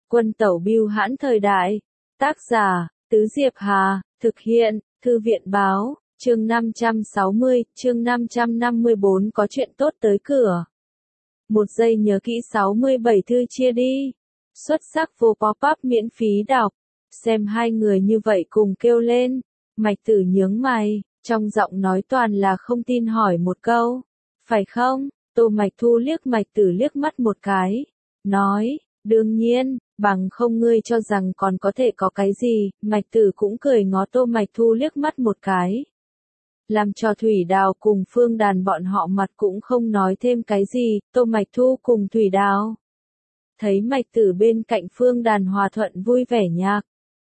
Quân tẩu bưu hãn thời đại. Tác giả, Tứ Diệp Hà, thực hiện, Thư viện báo, chương 560, chương 554 có chuyện tốt tới cửa. Một giây nhớ kỹ 67 thư chia đi. Xuất sắc vô pop-up miễn phí đọc. Xem hai người như vậy cùng kêu lên. Mạch Tử nhướng mày, trong giọng nói toàn là không tin hỏi một câu. Phải không? Tô Mạch Thu liếc Mạch Tử liếc mắt một cái. Nói, đương nhiên, bằng không ngươi cho rằng còn có thể có cái gì. Mạch Tử cũng cười ngó Tô Mạch Thu liếc mắt một cái. Làm cho Thủy Đào cùng Phương Đàn bọn họ mặt cũng không nói thêm cái gì. Tô Mạch Thu cùng Thủy Đào thấy Mạch Tử bên cạnh Phương Đàn hòa thuận vui vẻ nhạc.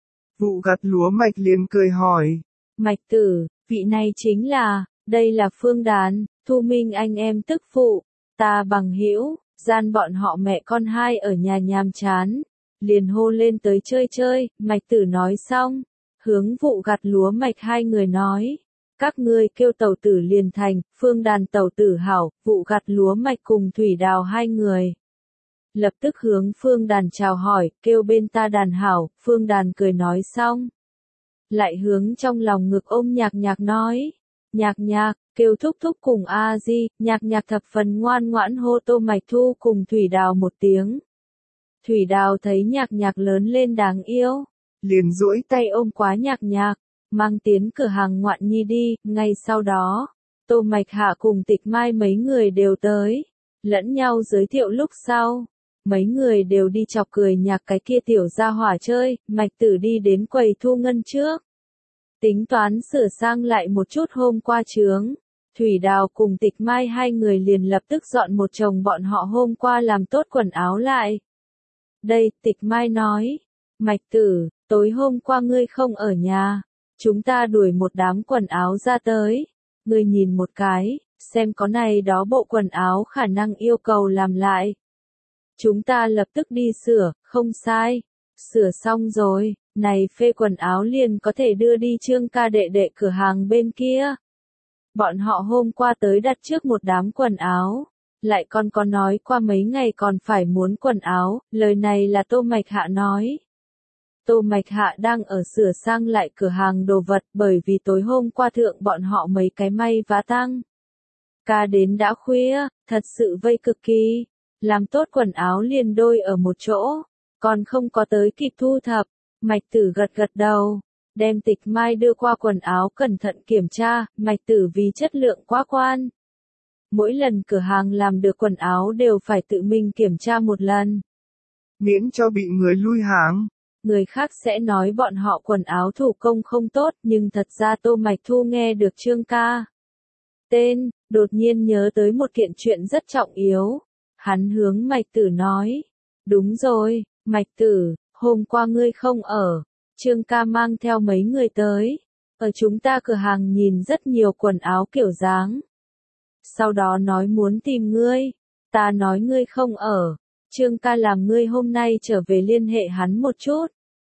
Vụ gặt lúa Mạch liền cười hỏi. Mạch Tử, vị này chính là, đây là Phương Đàn, Thu Minh anh em tức phụ, ta bằng hữu, gian bọn họ mẹ con hai ở nhà nhàm chán, liền hô lên tới chơi chơi. Mạch Tử nói xong, hướng vụ gặt lúa Mạch hai người nói, các ngươi kêu tẩu tử liền thành. Phương Đàn tẩu tử hảo, vụ gặt lúa Mạch cùng Thủy Đào hai người lập tức hướng Phương Đàn chào hỏi, kêu bên ta Đàn hảo. Phương Đàn cười nói xong, lại hướng trong lòng ngực ôm Nhạc Nhạc nói, Nhạc Nhạc, kêu thúc thúc cùng a di. Nhạc Nhạc thập phần ngoan ngoãn hô Tô Mạch Thu cùng Thủy Đào một tiếng. Thủy Đào thấy Nhạc Nhạc lớn lên đáng yêu, liền duỗi tay ôm quá Nhạc Nhạc, mang tiến cửa hàng ngoạn nhi đi. Ngay sau đó, Tô Mạch Hạ cùng Tịch Mai mấy người đều tới, lẫn nhau giới thiệu lúc sau. Mấy người đều đi chọc cười Nhạc cái kia tiểu gia hỏa chơi. Mạch Tử đi đến quầy thu ngân trước, tính toán sửa sang lại một chút hôm qua chướng. Thủy Đào cùng Tịch Mai hai người liền lập tức dọn một chồng bọn họ hôm qua làm tốt quần áo lại. Đây, Tịch Mai nói, Mạch Tử, tối hôm qua ngươi không ở nhà, chúng ta đuổi một đám quần áo ra tới. Ngươi nhìn một cái, xem có này đó bộ quần áo khả năng yêu cầu làm lại. Chúng ta lập tức đi sửa. Không sai. Sửa xong rồi, này phê quần áo liền có thể đưa đi Trương ca đệ đệ cửa hàng bên kia. Bọn họ hôm qua tới đặt trước một đám quần áo, lại còn có nói qua mấy ngày còn phải muốn quần áo. Lời này là Tô Mạch Hạ nói. Tô Mạch Hạ đang ở sửa sang lại cửa hàng đồ vật, bởi vì tối hôm qua thượng bọn họ mấy cái may vá tăng ca đến đã khuya, thật sự vây cực kỳ. Làm tốt quần áo liền đôi ở một chỗ, còn không có tới kịp thu thập. Mạch Tử gật gật đầu, đem Tịch Mai đưa qua quần áo cẩn thận kiểm tra. Mạch Tử vì chất lượng quá quan, mỗi lần cửa hàng làm được quần áo đều phải tự mình kiểm tra một lần, miễn cho bị người lui hàng. Người khác sẽ nói bọn họ quần áo thủ công không tốt, nhưng thật ra Tô Mạch Thu nghe được Trương ca tên, đột nhiên nhớ tới một kiện chuyện rất trọng yếu. Hắn hướng Mạch Tử nói, đúng rồi, Mạch Tử, hôm qua ngươi không ở, Trương ca mang theo mấy người tới, ở chúng ta cửa hàng nhìn rất nhiều quần áo kiểu dáng. Sau đó nói muốn tìm ngươi, ta nói ngươi không ở, Trương ca làm ngươi hôm nay trở về liên hệ hắn một chút.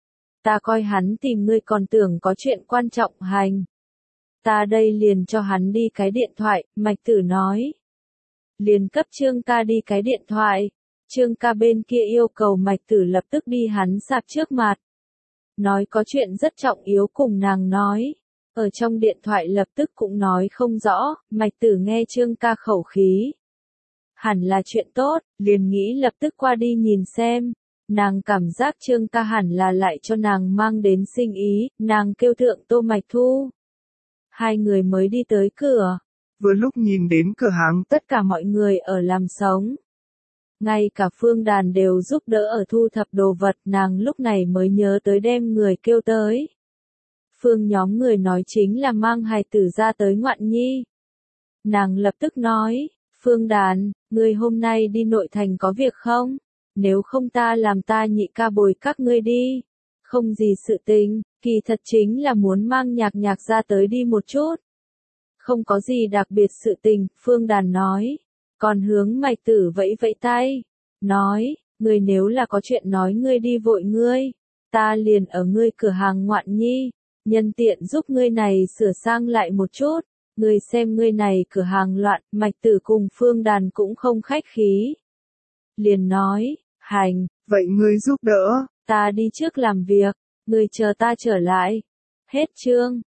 Ta coi hắn tìm ngươi còn tưởng có chuyện quan trọng hành. Ta đây liền cho hắn đi cái điện thoại. Mạch Tử nói, liền cấp Trương ca đi cái điện thoại. Trương ca bên kia yêu cầu Mạch Tử lập tức đi hắn sạp trước mặt, nói có chuyện rất trọng yếu cùng nàng nói. Ở trong điện thoại lập tức cũng nói không rõ. Mạch Tử nghe Trương ca khẩu khí, hẳn là chuyện tốt, liền nghĩ lập tức qua đi nhìn xem. Nàng cảm giác Trương ca hẳn là lại cho nàng mang đến sinh ý. Nàng kêu thượng Tô Mạch Thu, hai người mới đi tới cửa. Vừa lúc nhìn đến cửa hàng, tất cả mọi người ở làm sống, ngay cả Phương Đàn đều giúp đỡ ở thu thập đồ vật. Nàng lúc này mới nhớ tới đem người kêu tới. Phương nhóm người nói chính là mang hài tử ra tới ngoạn nhi. Nàng lập tức nói, Phương Đàn, ngươi hôm nay đi nội thành có việc không? Nếu không ta làm ta nhị ca bồi các ngươi đi. Không gì sự tình, kỳ thật chính là muốn mang Nhạc Nhạc ra tới đi một chút. Không có gì đặc biệt sự tình, Phương Đàn nói. Còn hướng Mạch Tử vẫy vẫy tay, nói, ngươi nếu là có chuyện nói ngươi đi vội ngươi, ta liền ở ngươi cửa hàng ngoạn nhi, nhân tiện giúp ngươi này sửa sang lại một chút. Ngươi xem ngươi này cửa hàng loạn. Mạch Tử cùng Phương Đàn cũng không khách khí, liền nói, hành. Vậy ngươi giúp đỡ. Ta đi trước làm việc, ngươi chờ ta trở lại. Hết chương.